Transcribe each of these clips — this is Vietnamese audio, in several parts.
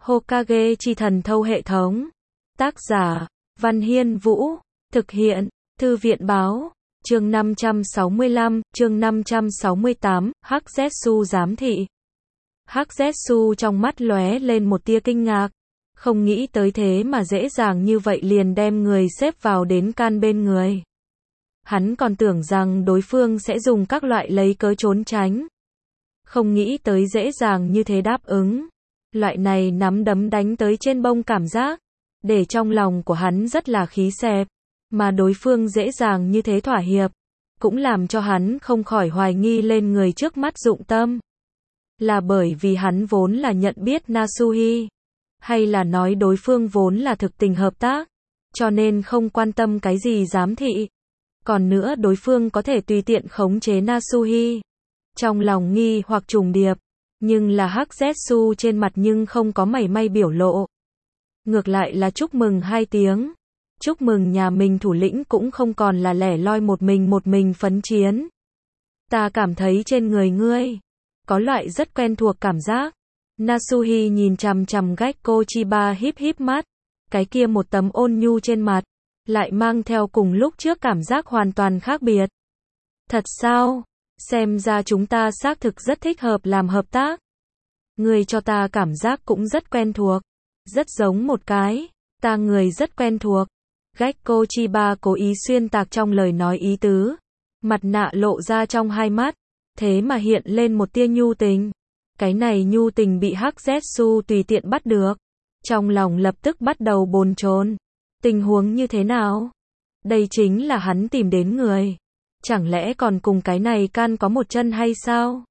Hokage chi thần thâu hệ thống. Tác giả, Văn Hiên Vũ. Thực hiện, Thư viện Báo. Chương 565, chương 568, Hắc Zetsu giám thị. Hắc Zetsu trong mắt lóe lên một tia kinh ngạc. Không nghĩ tới thế mà dễ dàng như vậy liền đem người xếp vào đến can bên người. Hắn còn tưởng rằng đối phương sẽ dùng các loại lấy cớ trốn tránh. Không nghĩ tới dễ dàng như thế đáp ứng. Loại này nắm đấm đánh tới trên bông cảm giác, để trong lòng của hắn rất là khí xẹp. Mà đối phương dễ dàng như thế thỏa hiệp, cũng làm cho hắn không khỏi hoài nghi lên người trước mắt dụng tâm. Là bởi vì hắn vốn là nhận biết Nasuhi, hay là nói đối phương vốn là thực tình hợp tác, cho nên không quan tâm cái gì giám thị. Còn nữa đối phương có thể tùy tiện khống chế Nasuhi. Trong lòng nghi hoặc trùng điệp, nhưng là Hắc Zetsu trên mặt nhưng không có mảy may biểu lộ. Ngược lại là chúc mừng hai tiếng. Chúc mừng nhà mình thủ lĩnh cũng không còn là lẻ loi một mình phấn chiến. Ta cảm thấy trên người ngươi có loại rất quen thuộc cảm giác. Nasuhi nhìn chằm chằm Gekko Chiba híp híp mắt, cái kia một tấm ôn nhu trên mặt, lại mang theo cùng lúc trước cảm giác hoàn toàn khác biệt. Thật sao? Xem ra chúng ta xác thực rất thích hợp làm hợp tác. Ngươi cho ta cảm giác cũng rất quen thuộc, rất giống một cái, ta người rất quen thuộc. Gekko Chiba cố ý xuyên tạc trong lời nói ý tứ, mặt nạ lộ ra trong hai mắt, thế mà hiện lên một tia nhu tình. Cái này nhu tình bị Hắc Zetsu tùy tiện bắt được, trong lòng lập tức bắt đầu bồn chồn. Tình huống như thế nào? Đây chính là hắn tìm đến người, chẳng lẽ còn cùng cái này can có một chân hay sao?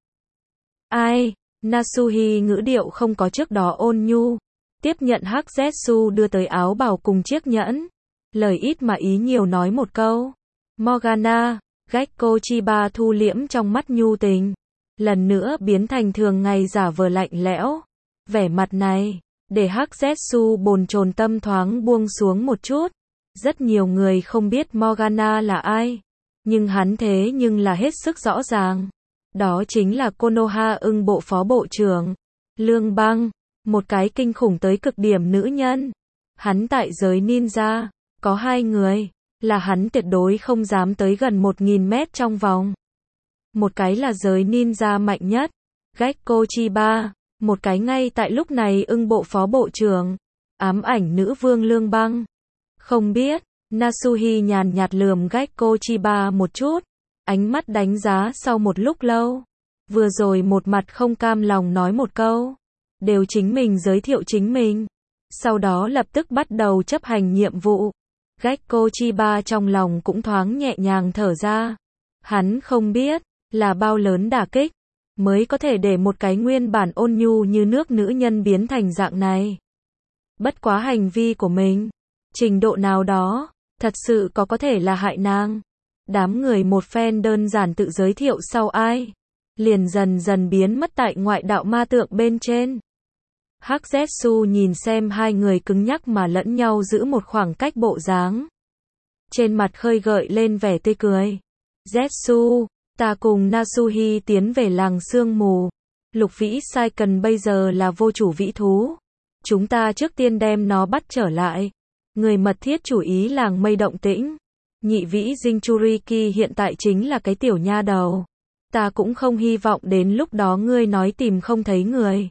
Ai? Nasuhi ngữ điệu không có trước đó ôn nhu, tiếp nhận Hắc Zetsu đưa tới áo bào cùng chiếc nhẫn, lời ít mà ý nhiều nói một câu. Morgana. Gekko Chiba thu liễm trong mắt nhu tình, lần nữa biến thành thường ngày giả vờ lạnh lẽo. Vẻ mặt này, để Hắc Zetsu bồn chồn tâm thoáng buông xuống một chút. Rất nhiều người không biết Morgana là ai, nhưng hắn thế nhưng là hết sức rõ ràng. Đó chính là Konoha ưng bộ phó bộ trưởng, Lương Băng, một cái kinh khủng tới cực điểm nữ nhân. Hắn tại giới ninja, có hai người, là hắn tuyệt đối không dám tới gần 1000 mét trong vòng. Một cái là giới ninja mạnh nhất, Gekko Chiba, một cái ngay tại lúc này ưng bộ phó bộ trưởng, ám ảnh nữ vương Lương Băng. Không biết, Nasuhi nhàn nhạt lườm Gekko Chiba một chút, ánh mắt đánh giá sau một lúc lâu. Vừa rồi một mặt không cam lòng nói một câu, đều chính mình giới thiệu chính mình. Sau đó lập tức bắt đầu chấp hành nhiệm vụ. Gekko Chiba trong lòng cũng thoáng nhẹ nhàng thở ra. Hắn không biết, là bao lớn đả kích, mới có thể để một cái nguyên bản ôn nhu như nước nữ nhân biến thành dạng này. Bất quá hành vi của mình, trình độ nào đó, thật sự có thể là hại nàng. Đám người một phen đơn giản tự giới thiệu sau ai, liền dần dần biến mất tại ngoại đạo ma tượng bên trên. Hắc Zetsu nhìn xem hai người cứng nhắc mà lẫn nhau giữ một khoảng cách bộ dáng, trên mặt khơi gợi lên vẻ tươi cười. Zetsu, ta cùng Nasuhi tiến về làng sương mù. Lục vĩ sai cần bây giờ là vô chủ vĩ thú. Chúng ta trước tiên đem nó bắt trở lại. Người mật thiết chủ ý làng mây động tĩnh. Nhị vĩ Jinchuriki hiện tại chính là cái tiểu nha đầu. Ta cũng không hy vọng đến lúc đó ngươi nói tìm không thấy người.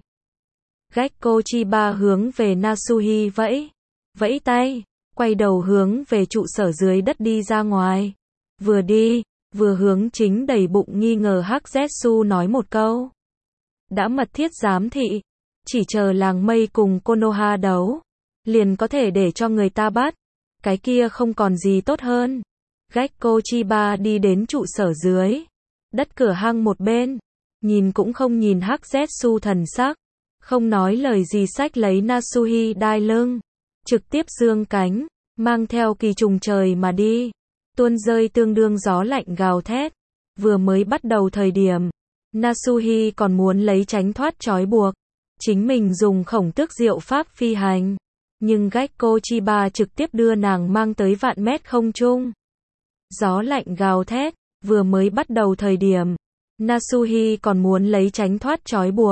Gekko Chiba hướng về Nasuhi vẫy tay, quay đầu hướng về trụ sở dưới đất đi ra ngoài. Vừa đi, vừa hướng chính đầy bụng nghi ngờ Hắc Zetsu nói một câu. Đã mật thiết giám thị, chỉ chờ làng mây cùng Konoha đấu, liền có thể để cho người ta bắt. Cái kia không còn gì tốt hơn. Gekko Chiba đi đến trụ sở dưới đất cửa hang một bên, nhìn cũng không nhìn Hắc Zetsu thần sắc, không nói lời gì xách lấy Nasuhi đai lưng, trực tiếp giương cánh, mang theo kỳ trùng trời mà đi. Tuôn rơi tương đương gió lạnh gào thét. Vừa mới bắt đầu thời điểm, Nasuhi còn muốn lấy tránh thoát trói buộc, chính mình dùng khổng tước diệu pháp phi hành, nhưng Gekko Chiba trực tiếp đưa nàng mang tới vạn mét không trung. Gió lạnh gào thét, vừa mới bắt đầu thời điểm, Nasuhi còn muốn lấy tránh thoát trói buộc,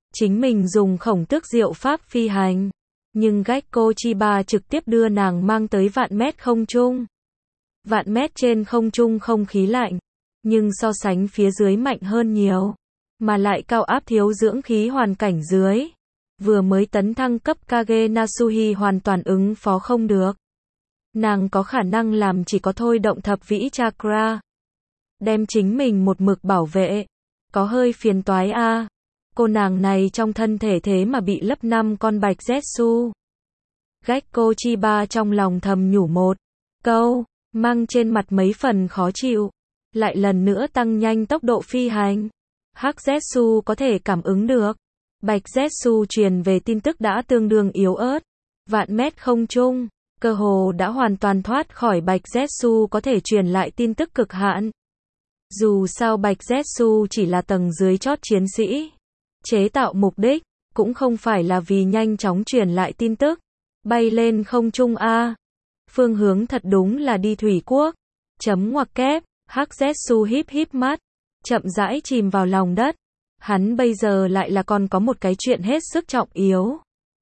chính mình dùng khổng tước diệu pháp phi hành. Nhưng Gekko Chiba trực tiếp đưa nàng mang tới vạn mét không trung. Vạn mét trên không trung không khí lạnh, nhưng so sánh phía dưới mạnh hơn nhiều, mà lại cao áp thiếu dưỡng khí hoàn cảnh dưới. Vừa mới tấn thăng cấp Kage Nasuhi hoàn toàn ứng phó không được. Nàng có khả năng làm chỉ có thôi động thập vĩ chakra. Đem chính mình một mực bảo vệ. Có hơi phiền toái a. Cô nàng này trong thân thể thế mà bị lấp 5 con bạch Zetsu. Gekko Chiba trong lòng thầm nhủ một câu, mang trên mặt mấy phần khó chịu. Lại lần nữa tăng nhanh tốc độ phi hành. Hắc Zetsu có thể cảm ứng được. Bạch Zetsu truyền về tin tức đã tương đương yếu ớt. Vạn mét không trung, cơ hồ đã hoàn toàn thoát khỏi Bạch Zetsu có thể truyền lại tin tức cực hạn. Dù sao Bạch Zetsu chỉ là tầng dưới chót chiến sĩ. Chế tạo mục đích, cũng không phải là vì nhanh chóng truyền lại tin tức. Bay lên không trung a. Phương hướng thật đúng là đi thủy quốc. Chấm ngoặc kép, Hắc Zetsu híp híp mắt, chậm rãi chìm vào lòng đất. Hắn bây giờ lại là còn có một cái chuyện hết sức trọng yếu.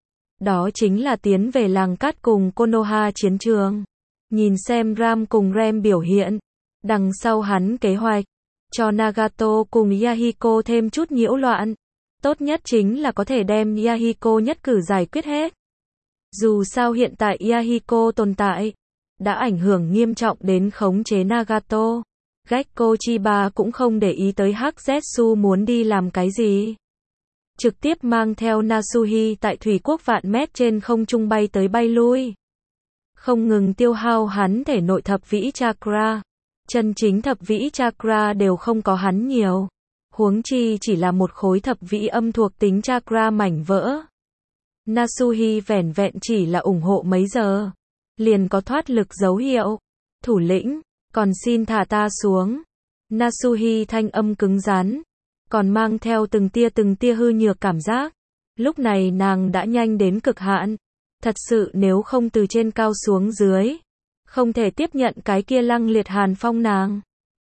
Đó chính là tiến về làng cát cùng Konoha chiến trường. Nhìn xem Ram cùng Rem biểu hiện. Đằng sau hắn kế hoạch, cho Nagato cùng Yahiko thêm chút nhiễu loạn. Tốt nhất chính là có thể đem Yahiko nhất cử giải quyết hết. Dù sao hiện tại Yahiko tồn tại, đã ảnh hưởng nghiêm trọng đến khống chế Nagato. Gekko Chiba cũng không để ý tới Hắc Zetsu muốn đi làm cái gì. Trực tiếp mang theo Nasuhi tại thủy quốc vạn mét trên không trung bay tới bay lui. Không ngừng tiêu hao hắn thể nội thập vĩ chakra. Chân chính thập vĩ chakra đều không có hắn nhiều. Huống chi chỉ là một khối thập vĩ âm thuộc tính chakra mảnh vỡ. Nasuhi vẻn vẹn chỉ là ủng hộ mấy giờ. Liền có thoát lực dấu hiệu. Thủ lĩnh, còn xin thả ta xuống. Nasuhi thanh âm cứng rắn. Còn mang theo từng tia hư nhược cảm giác. Lúc này nàng đã nhanh đến cực hạn. Thật sự nếu không từ trên cao xuống dưới. Không thể tiếp nhận cái kia lăng liệt hàn phong nàng.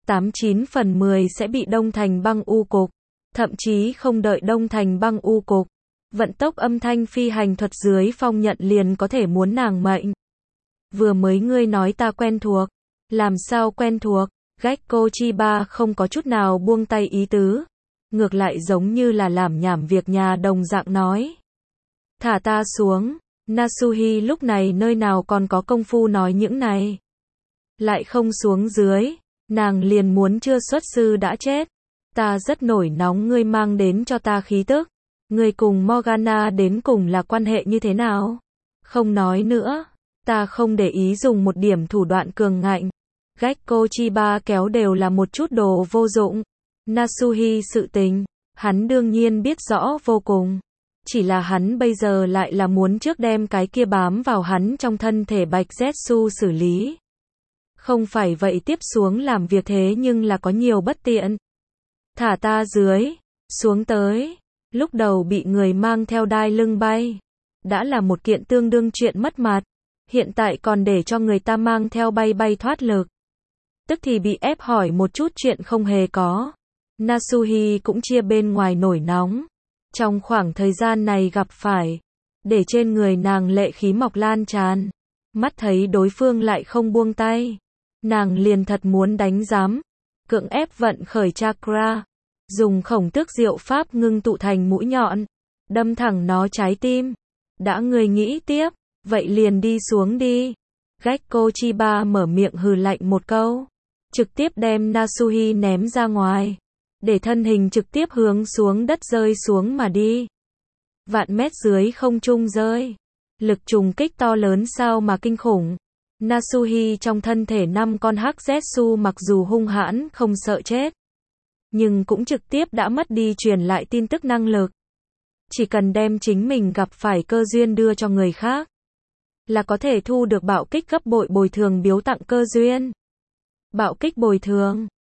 89 phần 10 sẽ bị đông thành băng u cục. Thậm chí không đợi đông thành băng u cục. Vận tốc âm thanh phi hành thuật dưới phong nhận liền có thể muốn nàng mệnh. Vừa mới ngươi nói ta quen thuộc. Làm sao quen thuộc? Gekko Chiba không có chút nào buông tay ý tứ. Ngược lại giống như là làm nhảm việc nhà đồng dạng nói. Thả ta xuống. Nasuhi lúc này nơi nào còn có công phu nói những này. Lại không xuống dưới. Nàng liền muốn chưa xuất sư đã chết. Ta rất nổi nóng ngươi mang đến cho ta khí tức. Ngươi cùng Morgana đến cùng là quan hệ như thế nào? Không nói nữa. Ta không để ý dùng một điểm thủ đoạn cường ngạnh. Gekko Chiba kéo đều là một chút đồ vô dụng. Nasuhi sự tình, hắn đương nhiên biết rõ vô cùng. Chỉ là hắn bây giờ lại là muốn trước đem cái kia bám vào hắn trong thân thể Bạch Zetsu xử lý. Không phải vậy tiếp xuống làm việc thế nhưng là có nhiều bất tiện. Thả ta dưới, xuống tới. Lúc đầu bị người mang theo đai lưng bay. Đã là một kiện tương đương chuyện mất mặt. Hiện tại còn để cho người ta mang theo bay thoát lực. Tức thì bị ép hỏi một chút chuyện không hề có. Nasuhi cũng chia bên ngoài nổi nóng. Trong khoảng thời gian này gặp phải. Để trên người nàng lệ khí mọc lan tràn. Mắt thấy đối phương lại không buông tay. Nàng liền thật muốn đánh giám. Cưỡng ép vận khởi chakra. Dùng khổng tước diệu pháp ngưng tụ thành mũi nhọn. Đâm thẳng nó trái tim. Đã người nghĩ tiếp. Vậy liền đi xuống đi. Gekko Chiba mở miệng hừ lạnh một câu. Trực tiếp đem Nasuhi ném ra ngoài. Để thân hình trực tiếp hướng xuống đất rơi xuống mà đi. Vạn mét dưới không trung rơi. Lực trùng kích to lớn sao mà kinh khủng. Nasuhi trong thân thể 5 con Hắc Zetsu mặc dù hung hãn không sợ chết. Nhưng cũng trực tiếp đã mất đi truyền lại tin tức năng lực. Chỉ cần đem chính mình gặp phải cơ duyên đưa cho người khác. Là có thể thu được bạo kích gấp bội bồi thường biếu tặng cơ duyên. Bạo kích bồi thường.